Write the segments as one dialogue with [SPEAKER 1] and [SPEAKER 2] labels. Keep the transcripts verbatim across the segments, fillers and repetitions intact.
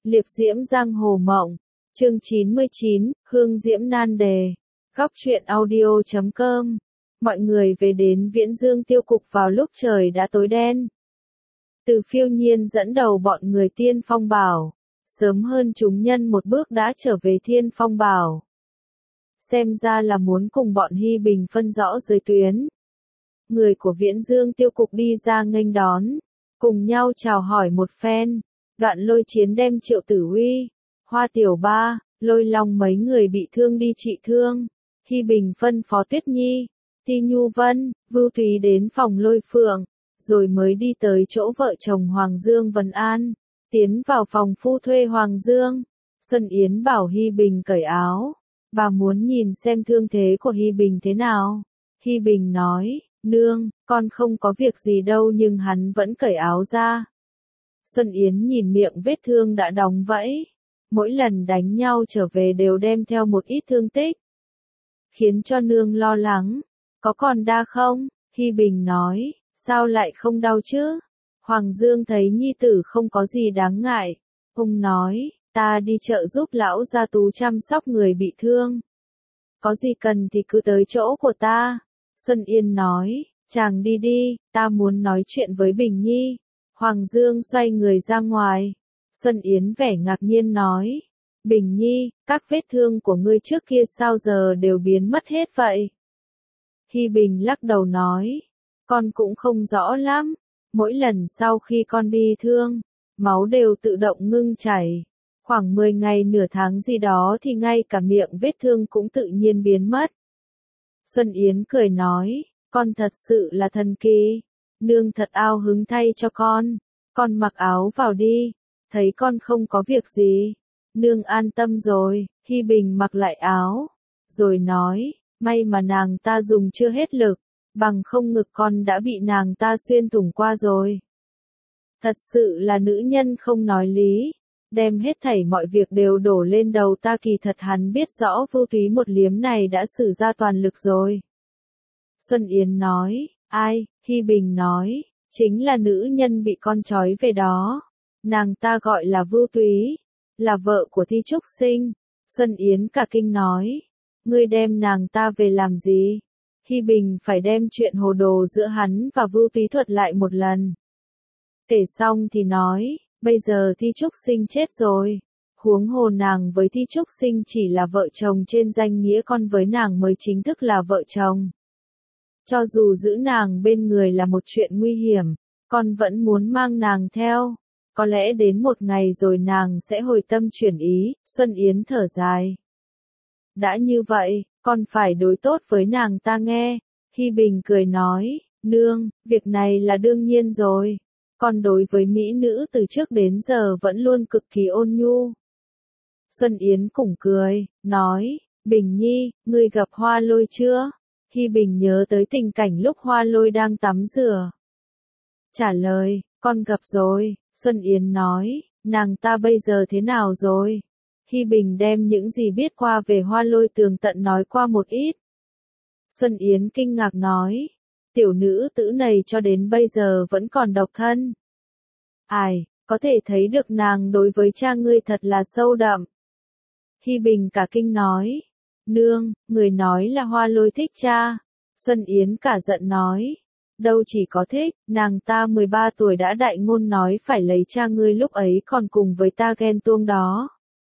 [SPEAKER 1] Liệp diễm giang hồ mộng. Chương chín mươi chín, Hương diễm nan đề. Góc truyện audio chấm com. Mọi người về đến Viễn Dương tiêu cục vào lúc trời đã tối đen. Từ Phiêu Nhiên dẫn đầu bọn người Tiên Phong Bảo. Sớm hơn chúng nhân một bước đã trở về Thiên Phong Bảo. Xem ra là muốn cùng bọn Hy Bình phân rõ giới tuyến. Người của Viễn Dương tiêu cục đi ra nghênh đón. Cùng nhau chào hỏi một phen. Đoạn Lôi chiến đem Triệu Tử Uy, Hoa Tiểu Ba, Lôi Long mấy người bị thương đi trị thương. Hy Bình phân phó Tuyết Nhi, Ti Nhu Vân, Vưu Thúy đến phòng Lôi Phượng, rồi mới đi tới chỗ vợ chồng Hoàng Dương Vân An, tiến vào phòng phu thuê Hoàng Dương. Xuân Yến bảo Hy Bình cởi áo, bà muốn nhìn xem thương thế của Hy Bình thế nào. Hy Bình nói, nương, con không có việc gì đâu, nhưng hắn vẫn cởi áo ra. Xuân Yến nhìn miệng vết thương đã đóng vẫy, mỗi lần đánh nhau trở về đều đem theo một ít thương tích, khiến cho nương lo lắng. Có còn đau không? Hy Bình nói, sao lại không đau chứ? Hoàng Dương thấy nhi tử không có gì đáng ngại, ông nói, ta đi chợ giúp lão gia Tú chăm sóc người bị thương. Có gì cần thì cứ tới chỗ của ta. Xuân Yên nói, chàng đi đi, ta muốn nói chuyện với Bình Nhi. Hoàng Dương xoay người ra ngoài. Xuân Yến vẻ ngạc nhiên nói, Bình Nhi, các vết thương của ngươi trước kia sao giờ đều biến mất hết vậy? Hy Bình lắc đầu nói, con cũng không rõ lắm. Mỗi lần sau khi con bị thương, máu đều tự động ngưng chảy. Khoảng mười ngày nửa tháng gì đó thì ngay cả miệng vết thương cũng tự nhiên biến mất. Xuân Yến cười nói, con thật sự là thần kỳ. Nương thật ao hứng thay cho con. Con mặc áo vào đi. Thấy con không có việc gì. Nương an tâm rồi. Hy Bình mặc lại áo. Rồi nói, may mà nàng ta dùng chưa hết lực. Bằng không ngực con đã bị nàng ta xuyên thủng qua rồi. Thật sự là nữ nhân không nói lý. Đem hết thảy mọi việc đều đổ lên đầu ta, kỳ thật hắn biết rõ Vưu Thúy một liếm này đã sử ra toàn lực rồi. Xuân Yến nói, ai? Hy Bình nói, chính là nữ nhân bị con trói về đó. Nàng ta gọi là Vưu Thúy, là vợ của Thi Trúc Sinh. Xuân Yến cả kinh nói, ngươi đem nàng ta về làm gì? Hy Bình phải đem chuyện hồ đồ giữa hắn và Vưu Thúy thuật lại một lần. Kể xong thì nói, bây giờ Thi Trúc Sinh chết rồi. Huống hồ nàng với Thi Trúc Sinh chỉ là vợ chồng trên danh nghĩa, con với nàng mới chính thức là vợ chồng. Cho dù giữ nàng bên người là một chuyện nguy hiểm, con vẫn muốn mang nàng theo. Có lẽ đến một ngày rồi nàng sẽ hồi tâm chuyển ý. Xuân Yến thở dài. Đã như vậy, con phải đối tốt với nàng ta nghe. Hy Bình cười nói, nương, việc này là đương nhiên rồi. Con đối với mỹ nữ từ trước đến giờ vẫn luôn cực kỳ ôn nhu. Xuân Yến cũng cười, nói, Bình Nhi, ngươi gặp Hoa Lôi chưa? Hy Bình nhớ tới tình cảnh lúc Hoa Lôi đang tắm rửa. Trả lời, con gặp rồi. Xuân Yến nói, nàng ta bây giờ thế nào rồi? Hy Bình đem những gì biết qua về Hoa Lôi tường tận nói qua một ít. Xuân Yến kinh ngạc nói, tiểu nữ tử này cho đến bây giờ vẫn còn độc thân. Ai, có thể thấy được nàng đối với cha ngươi thật là sâu đậm. Hy Bình cả kinh nói, nương, người nói là Hoa Lôi thích cha. Xuân Yến cả giận nói, đâu chỉ có thích, nàng ta mười ba tuổi đã đại ngôn nói phải lấy cha ngươi, lúc ấy còn cùng với ta ghen tuông đó.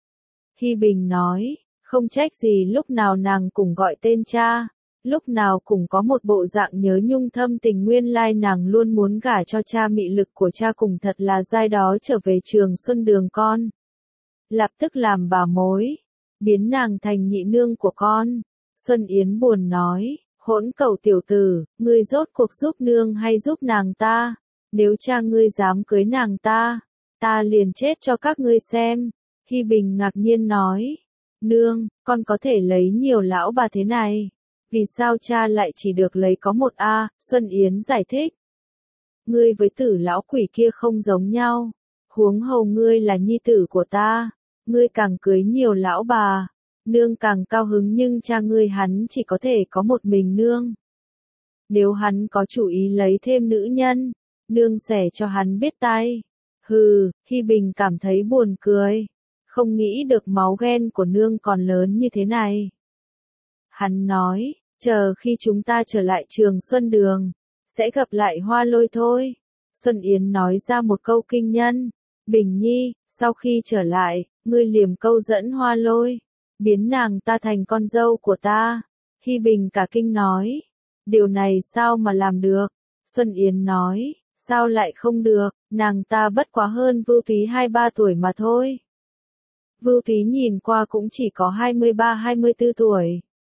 [SPEAKER 1] Hy Bình nói, không trách gì lúc nào nàng cũng gọi tên cha, lúc nào cũng có một bộ dạng nhớ nhung thâm tình, nguyên lai nàng luôn muốn gả cho cha, mị lực của cha cùng thật là dai đó trở về Trường Xuân Đường con. Lập tức làm bà mối, biến nàng thành nhị nương của con. Xuân Yến buồn nói, hỗn cầu tiểu tử, ngươi rốt cuộc giúp nương hay giúp nàng ta? Nếu cha ngươi dám cưới nàng ta, ta liền chết cho các ngươi xem. Hy Bình ngạc nhiên nói, nương, con có thể lấy nhiều lão bà thế này. Vì sao cha lại chỉ được lấy có một a? Xuân Yến giải thích. Ngươi với tử lão quỷ kia không giống nhau. Huống hồ ngươi là nhi tử của ta. Ngươi càng cưới nhiều lão bà, nương càng cao hứng, nhưng cha ngươi hắn chỉ có thể có một mình nương. Nếu hắn có chủ ý lấy thêm nữ nhân, nương sẽ cho hắn biết tay. Hừ, Hi Bình cảm thấy buồn cười. Không nghĩ được máu ghen của nương còn lớn như thế này. Hắn nói, chờ khi chúng ta trở lại Trường Xuân Đường, sẽ gặp lại Hoa Lôi thôi. Xuân Yến nói ra một câu kinh nhân. Bình Nhi, sau khi trở lại, ngươi liềm câu dẫn Hoa Lôi, biến nàng ta thành con dâu của ta. Hi Bình cả kinh nói, điều này sao mà làm được? Xuân Yến nói, sao lại không được, nàng ta bất quá hơn Vưu Túy hai ba tuổi mà thôi. Vưu Túy nhìn qua cũng chỉ có hai mươi ba hai mươi tư tuổi.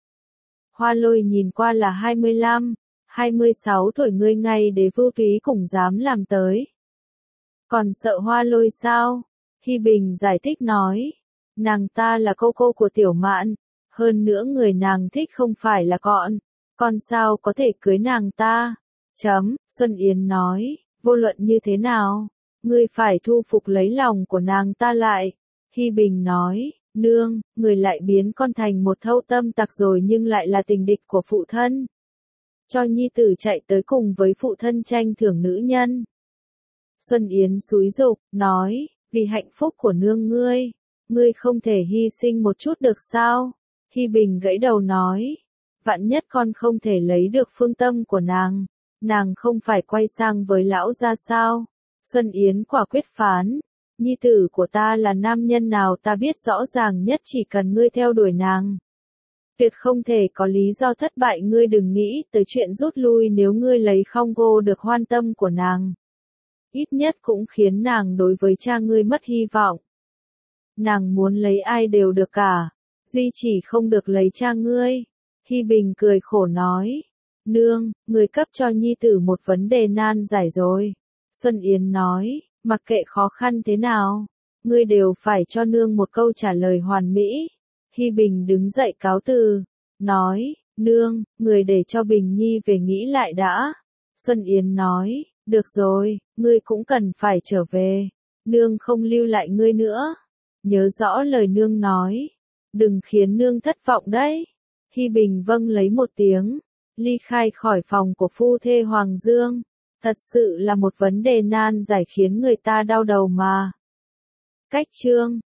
[SPEAKER 1] Hoa Lôi nhìn qua là hai mươi lăm, hai mươi sáu tuổi, ngươi ngay để Vưu Túy cũng dám làm tới. Còn sợ Hoa Lôi sao? Hi Bình giải thích nói, nàng ta là cô cô của Tiểu Mạn, hơn nữa người nàng thích không phải là con, con sao có thể cưới nàng ta? Chấm, Xuân Yến nói, vô luận như thế nào, ngươi phải thu phục lấy lòng của nàng ta lại. Hi Bình nói, nương, người lại biến con thành một thâu tâm tặc rồi nhưng lại là tình địch của phụ thân. Cho nhi tử chạy tới cùng với phụ thân tranh thưởng nữ nhân. Xuân Yến xúi giục, nói, vì hạnh phúc của nương ngươi, ngươi không thể hy sinh một chút được sao? Hi Bình gãy đầu nói, vạn nhất con không thể lấy được phương tâm của nàng, nàng không phải quay sang với lão gia sao? Xuân Yến quả quyết phán, nhi tử của ta là nam nhân nào ta biết rõ ràng nhất, chỉ cần ngươi theo đuổi nàng. Tuyệt không thể có lý do thất bại, ngươi đừng nghĩ tới chuyện rút lui nếu ngươi lấy không gô được hoan tâm của nàng. Ít nhất cũng khiến nàng đối với cha ngươi mất hy vọng. Nàng muốn lấy ai đều được cả, duy chỉ không được lấy cha ngươi. Hi Bình cười khổ nói, nương, người cấp cho nhi tử một vấn đề nan giải rồi. Xuân Yến nói, mặc kệ khó khăn thế nào, ngươi đều phải cho nương một câu trả lời hoàn mỹ. Hi Bình đứng dậy cáo từ, nói, nương, người để cho Bình Nhi về nghĩ lại đã. Xuân Yến nói, được rồi, ngươi cũng cần phải trở về, nương không lưu lại ngươi nữa. Nhớ rõ lời nương nói, đừng khiến nương thất vọng đấy. Hi Bình vâng lấy một tiếng, ly khai khỏi phòng của phu thê Hoàng Dương. Thật sự là một vấn đề nan giải khiến người ta đau đầu mà. Cách chương